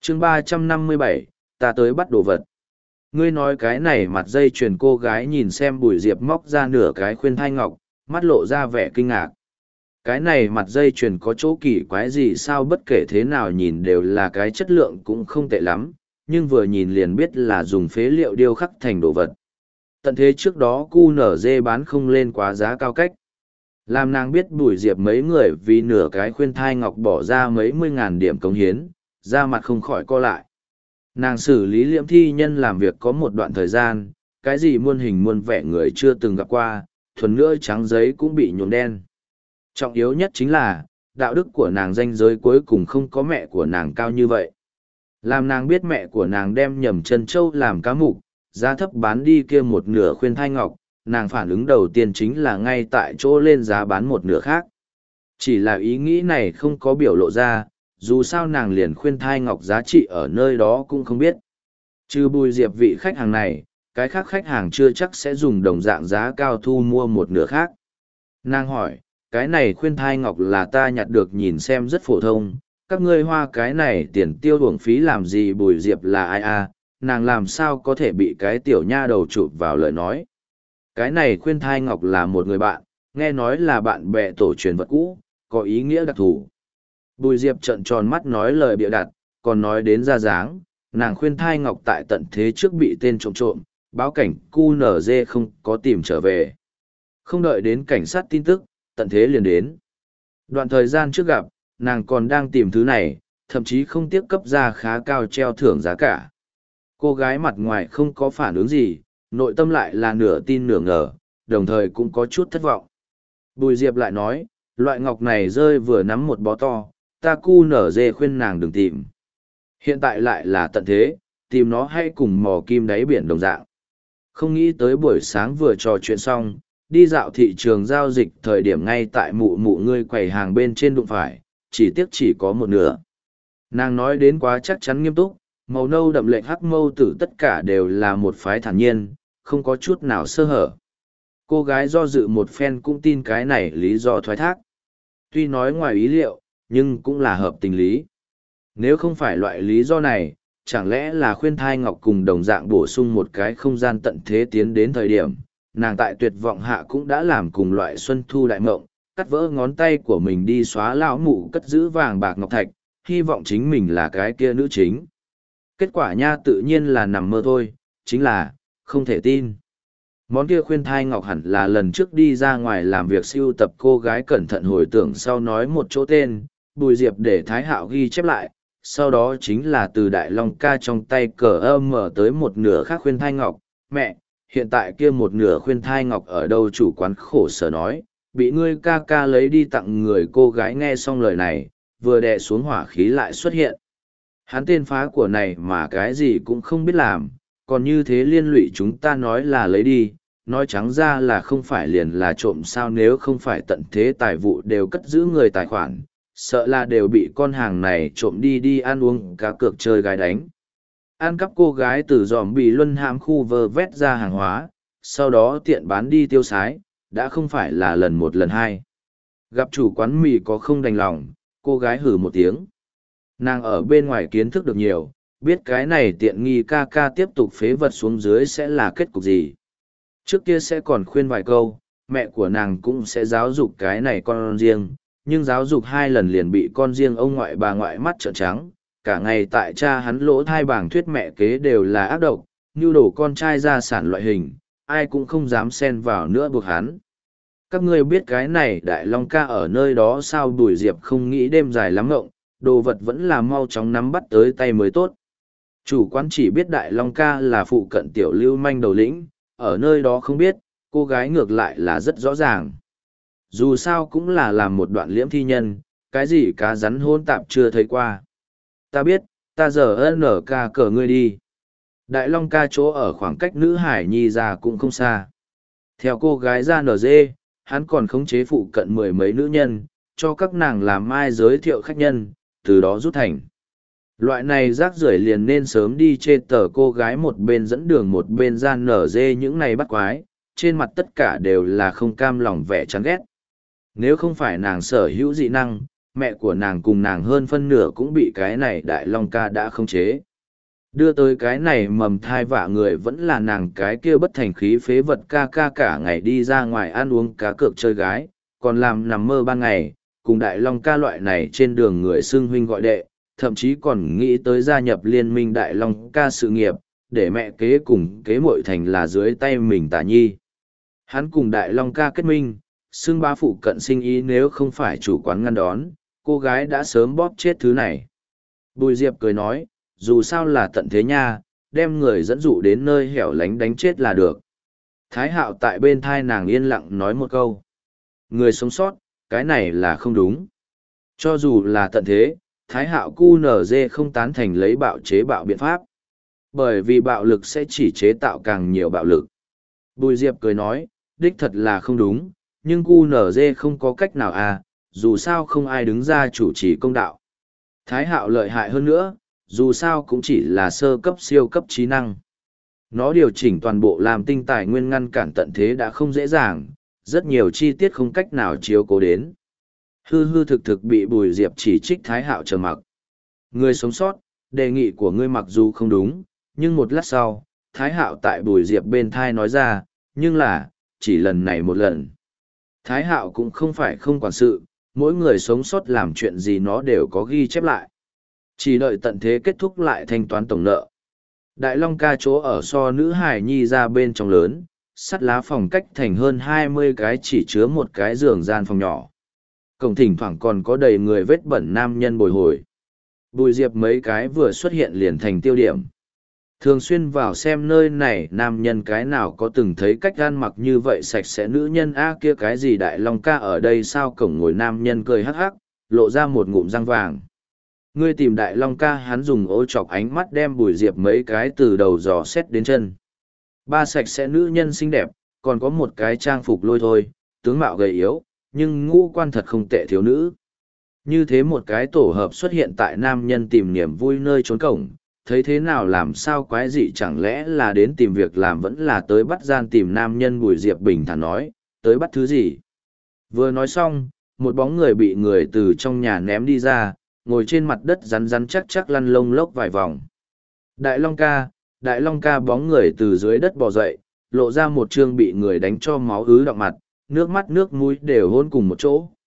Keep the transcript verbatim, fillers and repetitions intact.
chương ba trăm năm mươi bảy, ta tới bắt đồ vật. Ngươi nói cái này mặt dây chuyền, cô gái nhìn xem Bùi Diệp móc ra nửa cái khuyên thai ngọc, mắt lộ ra vẻ kinh ngạc. Cái này mặt dây chuyền có chỗ kỳ quái gì sao, bất kể thế nào nhìn đều là cái chất lượng cũng không tệ lắm, nhưng vừa nhìn liền biết là dùng phế liệu điêu khắc thành đồ vật. Tận thế trước đó cu nở dê bán không lên quá giá cao cách. Làm nàng biết Bùi Diệp mấy người vì nửa cái khuyên thai ngọc bỏ ra mấy mươi ngàn điểm cống hiến, da mặt không khỏi co lại. Nàng xử lý liễm thi nhân làm việc có một đoạn thời gian, cái gì muôn hình muôn vẻ người chưa từng gặp qua, thuần nữa trắng giấy cũng bị nhuộm đen. Trọng yếu nhất chính là, đạo đức của nàng ranh giới cuối cùng không có mẹ của nàng cao như vậy. Làm nàng biết mẹ của nàng đem nhầm chân trâu làm cá mục, giá thấp bán đi kia một nửa khuyên thai ngọc, nàng phản ứng đầu tiên chính là ngay tại chỗ lên giá bán một nửa khác. Chỉ là ý nghĩ này không có biểu lộ ra, dù sao nàng liền khuyên thai ngọc giá trị ở nơi đó cũng không biết. Trừ Bùi Diệp vị khách hàng này, cái khác khách hàng chưa chắc sẽ dùng đồng dạng giá cao thu mua một nửa khác. Nàng hỏi, cái này khuyên thai ngọc là ta nhặt được nhìn xem rất phổ thông, các ngươi hoa cái này tiền tiêu uổng phí làm gì? Bùi Diệp là ai à, nàng làm sao có thể bị cái tiểu nha đầu chụp vào lời nói. Cái này khuyên thai ngọc là một người bạn, nghe nói là bạn bè tổ truyền vật cũ, có ý nghĩa đặc thù. Bùi Diệp trợn tròn mắt nói lời bịa đặt, còn nói đến ra dáng, nàng khuyên thai ngọc tại tận thế trước bị tên trộm trộm, báo cảnh cu nở dê không có tìm trở về. Không đợi đến cảnh sát tin tức, tận thế liền đến. Đoạn thời gian trước gặp, nàng còn đang tìm thứ này, thậm chí không tiếc cấp ra khá cao treo thưởng giá cả. Cô gái mặt ngoài không có phản ứng gì, nội tâm lại là nửa tin nửa ngờ, đồng thời cũng có chút thất vọng. Bùi Diệp lại nói, loại ngọc này rơi vừa nắm một bó to, ta cu nở dê khuyên nàng đừng tìm. Hiện tại lại là tận thế, tìm nó hay cùng mò kim đáy biển đồng dạng. Không nghĩ tới buổi sáng vừa trò chuyện xong, đi dạo thị trường giao dịch thời điểm ngay tại mụ mụ ngươi quầy hàng bên trên đụng phải, chỉ tiếc chỉ có một nửa. Nàng nói đến quá chắc chắn nghiêm túc, màu nâu đậm lệnh hắc mâu tử tất cả đều là một phái thản nhiên, không có chút nào sơ hở. Cô gái do dự một phen cũng tin cái này lý do thoái thác. Tuy nói ngoài ý liệu, nhưng cũng là hợp tình lý. Nếu không phải loại lý do này, chẳng lẽ là khuyên thai ngọc cùng đồng dạng bổ sung một cái không gian tận thế tiến đến thời điểm, nàng tại tuyệt vọng hạ cũng đã làm cùng loại xuân thu đại mộng, cắt vỡ ngón tay của mình đi xóa lão mụ cất giữ vàng bạc ngọc thạch, hy vọng chính mình là cái kia nữ chính. Kết quả nha tự nhiên là nằm mơ thôi, chính là, không thể tin. Món kia khuyên thai ngọc hẳn là lần trước đi ra ngoài làm việc siêu tập cô gái cẩn thận hồi tưởng sau nói một chỗ tên, Bùi Diệp để Thái Hạo ghi chép lại, sau đó chính là từ Đại Long ca trong tay cờ âm mở tới một nửa khác khuyên thai ngọc. Mẹ, hiện tại kia một nửa khuyên thai ngọc ở đâu? Chủ quán khổ sở nói, bị ngươi ca ca lấy đi tặng người. Cô gái nghe xong lời này, vừa đè xuống hỏa khí lại xuất hiện. Hắn tên phá của này mà cái gì cũng không biết làm, còn như thế liên lụy chúng ta nói là lấy đi, nói trắng ra là không phải liền là trộm sao? Nếu không phải tận thế tài vụ đều cất giữ người tài khoản, sợ là đều bị con hàng này trộm đi đi ăn uống cá cược chơi gái đánh. Ăn cắp cô gái từ dòm bị luân hãm khu vơ vét ra hàng hóa, sau đó tiện bán đi tiêu xái, đã không phải là lần một lần hai. Gặp chủ quán mì có không đành lòng, cô gái hử một tiếng. Nàng ở bên ngoài kiến thức được nhiều, biết cái này tiện nghi ca ca tiếp tục phế vật xuống dưới sẽ là kết cục gì. Trước kia sẽ còn khuyên vài câu, mẹ của nàng cũng sẽ giáo dục cái này con riêng, nhưng giáo dục hai lần liền bị con riêng ông ngoại bà ngoại mắt trợn trắng, cả ngày tại cha hắn lỗ thai bảng thuyết mẹ kế đều là ác độc, như đổ con trai ra sản loại hình, ai cũng không dám xen vào nữa buộc hắn. Các ngươi biết cái này Đại Long ca ở nơi đó sao? Bùi Diệp không nghĩ đêm dài lắm ngộng, đồ vật vẫn là mau chóng nắm bắt tới tay mới tốt. Chủ quán chỉ biết Đại Long ca là phụ cận tiểu lưu manh đầu lĩnh, ở nơi đó không biết, cô gái ngược lại là rất rõ ràng. Dù sao cũng là làm một đoạn liễm thi nhân, cái gì cá rắn hôn tạp chưa thấy qua. Ta biết, ta giờ ân ở ca cờ ngươi đi. Đại Long ca chỗ ở khoảng cách nữ hải nhi ra cũng không xa. Theo cô gái ra nở dê, hắn còn khống chế phụ cận mười mấy nữ nhân, cho các nàng làm mai giới thiệu khách nhân, từ đó rút thành. Loại này rác rưởi liền nên sớm đi chê tờ. Cô gái một bên dẫn đường một bên ra nở dê những này bắt quái, trên mặt tất cả đều là không cam lòng vẻ chán ghét. Nếu không phải nàng sở hữu dị năng, mẹ của nàng cùng nàng hơn phân nửa cũng bị cái này đại long ca đã khống chế. Đưa tới cái này mầm thai vạ người vẫn là nàng cái kia bất thành khí phế vật ca ca cả ngày đi ra ngoài ăn uống cá cược chơi gái, còn làm nằm mơ ban ngày, cùng đại long ca loại này trên đường người xưng huynh gọi đệ, thậm chí còn nghĩ tới gia nhập liên minh đại long ca sự nghiệp, để mẹ kế cùng kế muội thành là dưới tay mình Tả Nhi. Hắn cùng đại long ca kết minh, xưng bá phụ cận sinh ý nếu không phải chủ quán ngăn đón, cô gái đã sớm bóp chết thứ này. Bùi Diệp cười nói, dù sao là tận thế nha, đem người dẫn dụ đến nơi hẻo lánh đánh chết là được. Thái Hạo tại bên thai nàng yên lặng nói một câu. Người sống sót, cái này là không đúng. Cho dù là tận thế, Thái Hạo cu nở dê không tán thành lấy bạo chế bạo biện pháp. Bởi vì bạo lực sẽ chỉ chế tạo càng nhiều bạo lực. Bùi Diệp cười nói, đích thật là không đúng, nhưng cu nở dê không có cách nào à, dù sao không ai đứng ra chủ trì công đạo. Thái Hạo lợi hại hơn nữa, dù sao cũng chỉ là sơ cấp siêu cấp trí năng. Nó điều chỉnh toàn bộ làm tinh tài nguyên ngăn cản tận thế đã không dễ dàng, rất nhiều chi tiết không cách nào chiếu cố đến. Hư hư thực thực bị Bùi Diệp chỉ trích Thái Hạo trầm mặc. Người sống sót, đề nghị của ngươi mặc dù không đúng, nhưng một lát sau, Thái Hạo tại Bùi Diệp bên thai nói ra, nhưng là, chỉ lần này một lần. Thái Hạo cũng không phải không quản sự, mỗi người sống sót làm chuyện gì nó đều có ghi chép lại. Chỉ đợi tận thế kết thúc lại thanh toán tổng nợ. Đại Long ca chỗ ở so nữ hải nhi ra bên trong lớn, sắt lá phòng cách thành hơn hai mươi cái chỉ chứa một cái giường gian phòng nhỏ. Cổng thỉnh thoảng còn có đầy người vết bẩn nam nhân bồi hồi. Bùi Diệp mấy cái vừa xuất hiện liền thành tiêu điểm. Thường xuyên vào xem nơi này nam nhân cái nào có từng thấy cách gan mặc như vậy sạch sẽ nữ nhân a kia cái gì Đại Long ca ở đây sao cổng ngồi nam nhân cười hắc hắc, lộ ra một ngụm răng vàng. Ngươi tìm Đại Long ca hắn dùng ô chọc ánh mắt đem Bùi Diệp mấy cái từ đầu dò xét đến chân. Ba sạch sẽ nữ nhân xinh đẹp, còn có một cái trang phục lôi thôi, tướng mạo gầy yếu, nhưng ngũ quan thật không tệ thiếu nữ. Như thế một cái tổ hợp xuất hiện tại nam nhân tìm niềm vui nơi trốn cổng, thấy thế nào làm sao quái dị chẳng lẽ là đến tìm việc làm vẫn là tới bắt gian tìm nam nhân. Bùi Diệp bình thản nói, tới bắt thứ gì? Vừa nói xong, một bóng người bị người từ trong nhà ném đi ra, ngồi trên mặt đất rắn rắn chắc chắc lăn lông lốc vài vòng. Đại Long ca, Đại Long ca bóng người từ dưới đất bò dậy, lộ ra một trương bị người đánh cho máu ứ đọng mặt, nước mắt nước mũi đều hôn cùng một chỗ.